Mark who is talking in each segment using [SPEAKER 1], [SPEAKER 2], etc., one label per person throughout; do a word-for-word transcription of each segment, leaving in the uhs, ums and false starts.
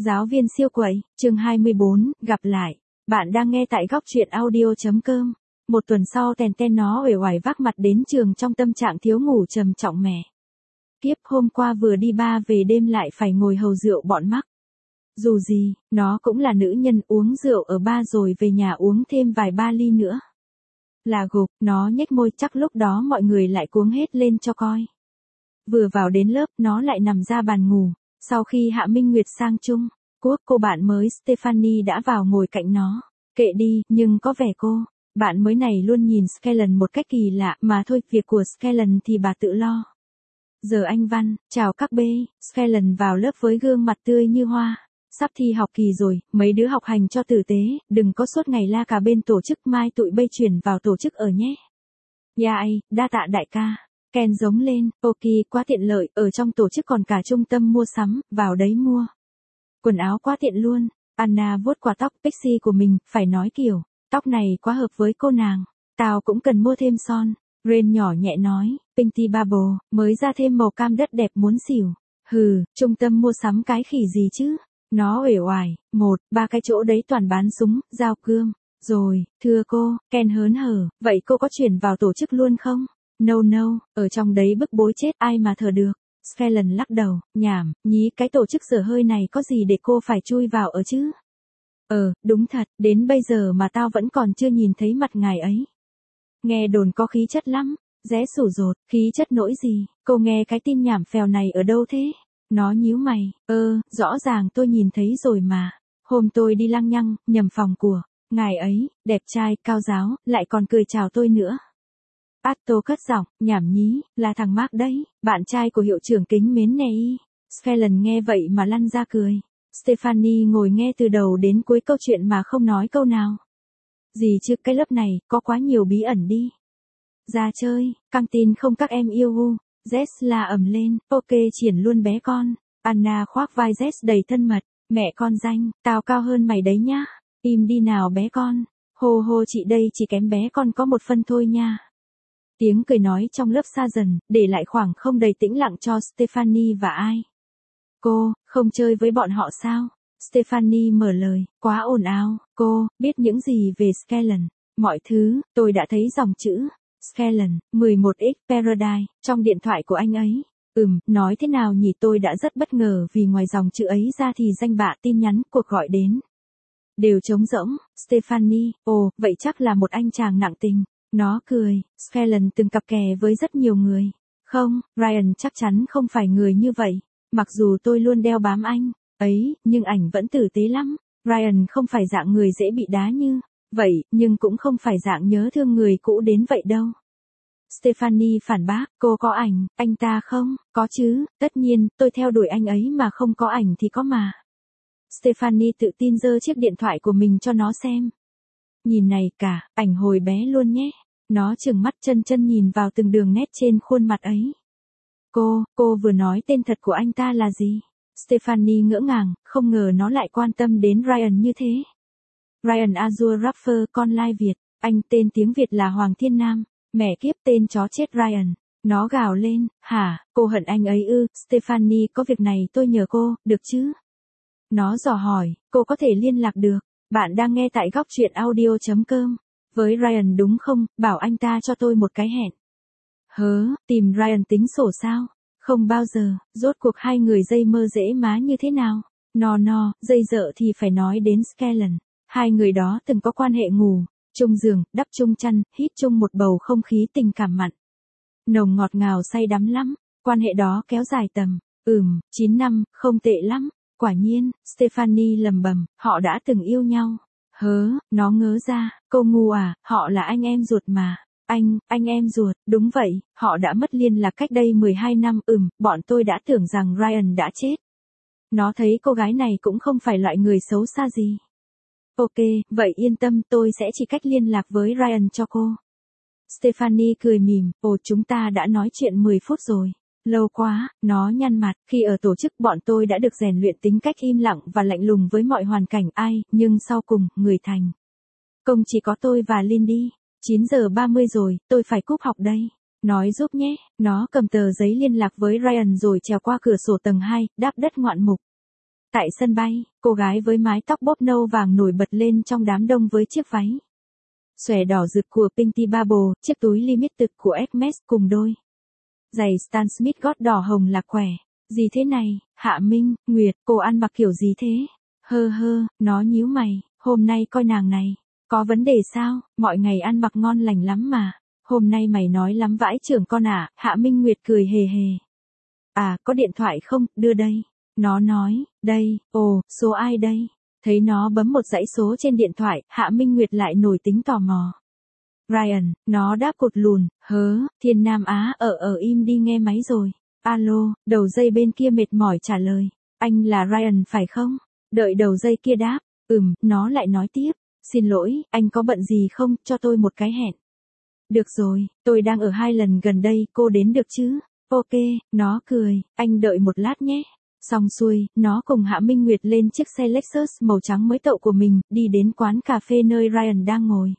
[SPEAKER 1] Giáo viên siêu quậy, chương hai mươi bốn, gặp lại. Bạn đang nghe tại góc truyện audio.com. Một tuần sau Tèn Ten nó uể oải vác mặt đến trường trong tâm trạng thiếu ngủ trầm trọng mẹ. Kiếp hôm qua vừa đi ba về đêm lại phải ngồi hầu rượu bọn mắc. Dù gì, nó cũng là nữ nhân uống rượu ở ba rồi về nhà uống thêm vài ba ly nữa. Là gục, nó nhếch môi chắc lúc đó mọi người lại cuống hết lên cho coi. Vừa vào đến lớp nó lại nằm ra bàn ngủ. Sau khi Hạ Minh Nguyệt sang chung, Quốc cô bạn mới Stephanie đã vào ngồi cạnh nó. Kệ đi, nhưng có vẻ cô, bạn mới này luôn nhìn Skellen một cách kỳ lạ mà thôi, việc của Skellen thì bà tự lo. Giờ anh Văn, chào các bê, Skellen vào lớp với gương mặt tươi như hoa. Sắp thi học kỳ rồi, mấy đứa học hành cho tử tế, đừng có suốt ngày la cả bên tổ chức, mai tụi bây chuyển vào tổ chức ở nhé. Dạ ai, đa tạ đại ca. Ken giống lên, ok, quá tiện lợi, ở trong tổ chức còn cả trung tâm mua sắm, vào đấy mua. Quần áo quá tiện luôn. Anna vuốt quả tóc pixie của mình, phải nói kiểu, tóc này quá hợp với cô nàng. Tao cũng cần mua thêm son. Ren nhỏ nhẹ nói, Pinky Bubble, mới ra thêm màu cam đất đẹp muốn xỉu. Hừ, trung tâm mua sắm cái khỉ gì chứ? Nó uể oải, một, ba cái chỗ đấy toàn bán súng, dao cương. Rồi, thưa cô, Ken hớn hở, vậy cô có chuyển vào tổ chức luôn không? No no, ở trong đấy bức bối chết ai mà thở được. Skellen lắc đầu, nhảm, nhí cái tổ chức dở hơi này có gì để cô phải chui vào ở chứ? Ờ, đúng thật, đến bây giờ mà tao vẫn còn chưa nhìn thấy mặt ngài ấy. Nghe đồn có khí chất lắm, rẽ sủ rột, khí chất nỗi gì, cô nghe cái tin nhảm phèo này ở đâu thế? Nó nhíu mày, ơ, rõ ràng tôi nhìn thấy rồi mà. Hôm tôi đi lăng nhăng, nhầm phòng của ngài ấy, đẹp trai, cao giáo, lại còn cười chào tôi nữa. Atto cất giọng, nhảm nhí, là thằng Mark đấy, bạn trai của hiệu trưởng kính mến nè y. Skellen nghe vậy mà lăn ra cười. Stephanie ngồi nghe từ đầu đến cuối câu chuyện mà không nói câu nào. Gì chứ, cái lớp này, có quá nhiều bí ẩn đi. Ra chơi, căng tin không các em yêu u. Jess la ầm lên, ok triển luôn bé con. Anna khoác vai Jess đầy thân mật, mẹ con danh, tao cao hơn mày đấy nhá. Im đi nào bé con. Hô hô chị đây chỉ kém bé con có một phân thôi nha. Tiếng cười nói trong lớp xa dần, để lại khoảng không đầy tĩnh lặng cho Stephanie và ai. Cô, không chơi với bọn họ sao? Stephanie mở lời, quá ồn ào, cô, biết những gì về Skellen? Mọi thứ, tôi đã thấy dòng chữ. Skellen, mười một x Paradise, trong điện thoại của anh ấy. Ừm, nói thế nào nhỉ, tôi đã rất bất ngờ vì ngoài dòng chữ ấy ra thì danh bạ, tin nhắn, cuộc gọi đến. Đều trống rỗng. Stephanie, ồ, vậy chắc là một anh chàng nặng tình. Nó cười, Skellen từng cặp kè với rất nhiều người. Không, Ryan chắc chắn không phải người như vậy. Mặc dù tôi luôn đeo bám anh ấy, nhưng ảnh vẫn tử tế lắm. Ryan không phải dạng người dễ bị đá như vậy, nhưng cũng không phải dạng nhớ thương người cũ đến vậy đâu. Stephanie phản bác, cô có ảnh, anh ta không? Có chứ, tất nhiên, tôi theo đuổi anh ấy mà không có ảnh thì có mà. Stephanie tự tin giơ chiếc điện thoại của mình cho nó xem. Nhìn này cả, ảnh hồi bé luôn nhé. Nó trừng mắt chân chân nhìn vào từng đường nét trên khuôn mặt ấy. Cô, cô vừa nói tên thật của anh ta là gì? Stephanie ngỡ ngàng, không ngờ nó lại quan tâm đến Ryan như thế. Ryan Azure Rapper, con lai Việt, anh tên tiếng Việt là Hoàng Thiên Nam, mẹ kiếp tên chó chết Ryan. Nó gào lên, hả, cô hận anh ấy ư? Stephanie, có việc này tôi nhờ cô, được chứ? Nó dò hỏi, cô có thể liên lạc được. Bạn đang nghe tại góc truyện audio.com. Với Ryan đúng không, bảo anh ta cho tôi một cái hẹn. Hớ, tìm Ryan tính sổ sao? Không bao giờ, rốt cuộc hai người dây mơ dễ má như thế nào? No no, dây dợ thì phải nói đến Skellen. Hai người đó từng có quan hệ ngủ, chung giường, đắp chung chăn, hít chung một bầu không khí tình cảm mặn. Nồng ngọt ngào say đắm lắm, quan hệ đó kéo dài tầm, ừm, chín năm, không tệ lắm. Quả nhiên, Stephanie lầm bầm, họ đã từng yêu nhau. Hớ, nó ngớ ra, cô ngu à, họ là anh em ruột mà. Anh, anh em ruột, đúng vậy, họ đã mất liên lạc cách đây mười hai năm, ừm, bọn tôi đã tưởng rằng Ryan đã chết. Nó thấy cô gái này cũng không phải loại người xấu xa gì. Ok, vậy yên tâm, tôi sẽ chỉ cách liên lạc với Ryan cho cô. Stephanie cười mỉm, ồ chúng ta đã nói chuyện mười phút rồi. Lâu quá, nó nhăn mặt, khi ở tổ chức bọn tôi đã được rèn luyện tính cách im lặng và lạnh lùng với mọi hoàn cảnh ai, nhưng sau cùng, người thành công chỉ có tôi và Lindy. chín giờ ba mươi rồi, tôi phải cúp học đây. Nói giúp nhé, nó cầm tờ giấy liên lạc với Ryan rồi trèo qua cửa sổ tầng hai, đáp đất ngoạn mục. Tại sân bay, cô gái với mái tóc bóp nâu vàng nổi bật lên trong đám đông với chiếc váy xòe đỏ rực của Pinty Bubble, chiếc túi limited của Hermes cùng đôi giày Stan Smith gót đỏ hồng lạc khỏe. Gì thế này, Hạ Minh Nguyệt, cô ăn mặc kiểu gì thế? Hơ hơ, nó nhíu mày, hôm nay coi nàng này, có vấn đề sao, mọi ngày ăn mặc ngon lành lắm mà, hôm nay mày nói lắm vãi trưởng con à, Hạ Minh Nguyệt cười hề hề. À, có điện thoại không, đưa đây. Nó nói, đây, ồ, số ai đây? Thấy nó bấm một dãy số trên điện thoại, Hạ Minh Nguyệt lại nổi tính tò mò. Ryan, nó đáp cột lùn, hớ, Thiên Nam Á, ở ở im đi nghe máy rồi. Alo, đầu dây bên kia mệt mỏi trả lời. Anh là Ryan phải không? Đợi đầu dây kia đáp. Ừm, nó lại nói tiếp. Xin lỗi, anh có bận gì không, cho tôi một cái hẹn. Được rồi, tôi đang ở hai lần gần đây, cô đến được chứ? Ok, nó cười, anh đợi một lát nhé. Xong xuôi, nó cùng Hạ Minh Nguyệt lên chiếc xe Lexus màu trắng mới tậu của mình, đi đến quán cà phê nơi Ryan đang ngồi.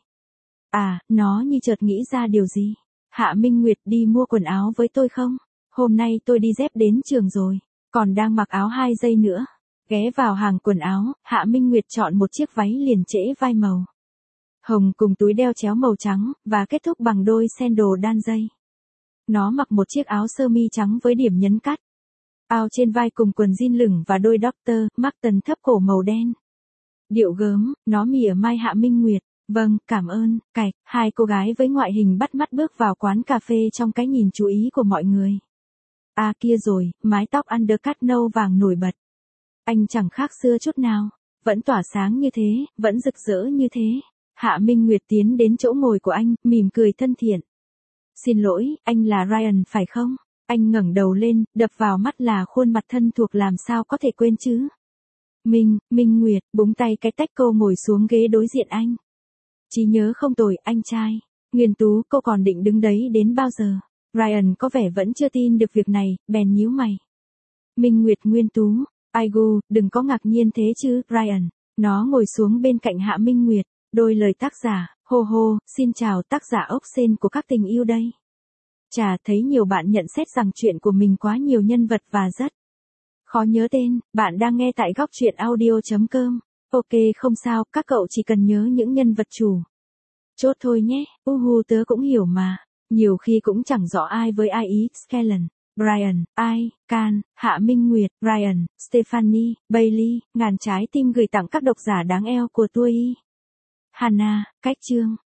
[SPEAKER 1] À, nó như chợt nghĩ ra điều gì. Hạ Minh Nguyệt đi mua quần áo với tôi không? Hôm nay tôi đi dép đến trường rồi, còn đang mặc áo hai giây nữa. Ghé vào hàng quần áo, Hạ Minh Nguyệt chọn một chiếc váy liền trễ vai màu hồng cùng túi đeo chéo màu trắng, và kết thúc bằng đôi sandal đan dây. Nó mặc một chiếc áo sơ mi trắng với điểm nhấn cắt áo trên vai cùng quần jean lửng và đôi doctor Marten thấp cổ màu đen. Điệu gớm, nó mỉa mai Hạ Minh Nguyệt. Vâng, cảm ơn, cạch. Hai cô gái với ngoại hình bắt mắt bước vào quán cà phê trong cái nhìn chú ý của mọi người. À kia rồi, mái tóc undercut nâu vàng nổi bật. Anh chẳng khác xưa chút nào, vẫn tỏa sáng như thế, vẫn rực rỡ như thế. Hạ Minh Nguyệt tiến đến chỗ ngồi của anh, mỉm cười thân thiện. Xin lỗi, anh là Ryan phải không? Anh ngẩng đầu lên, đập vào mắt là khuôn mặt thân thuộc làm sao có thể quên chứ. Minh, Minh Nguyệt, búng tay cái tách cô ngồi xuống ghế đối diện anh. Trí nhớ không tồi, anh trai. Nguyên Tú, cô còn định đứng đấy đến bao giờ? Ryan có vẻ vẫn chưa tin được việc này, bèn nhíu mày. Minh Nguyệt Nguyên Tú, Aigu, đừng có ngạc nhiên thế chứ, Ryan. Nó ngồi xuống bên cạnh Hạ Minh Nguyệt, đôi lời tác giả, hô hô, xin chào tác giả ốc sên của các tình yêu đây. Chà, thấy nhiều bạn nhận xét rằng chuyện của mình quá nhiều nhân vật và rất khó nhớ tên, bạn đang nghe tại góc truyện audio chấm com. Ok không sao, các cậu chỉ cần nhớ những nhân vật chủ chốt thôi nhé, uhu tớ cũng hiểu mà, nhiều khi cũng chẳng rõ ai với ai ý, Skellen, Brian, ai, Can, Hạ Minh Nguyệt, Ryan, Stephanie, Bailey, ngàn trái tim gửi tặng các độc giả đáng eo của tôi. Hannah, cách chương.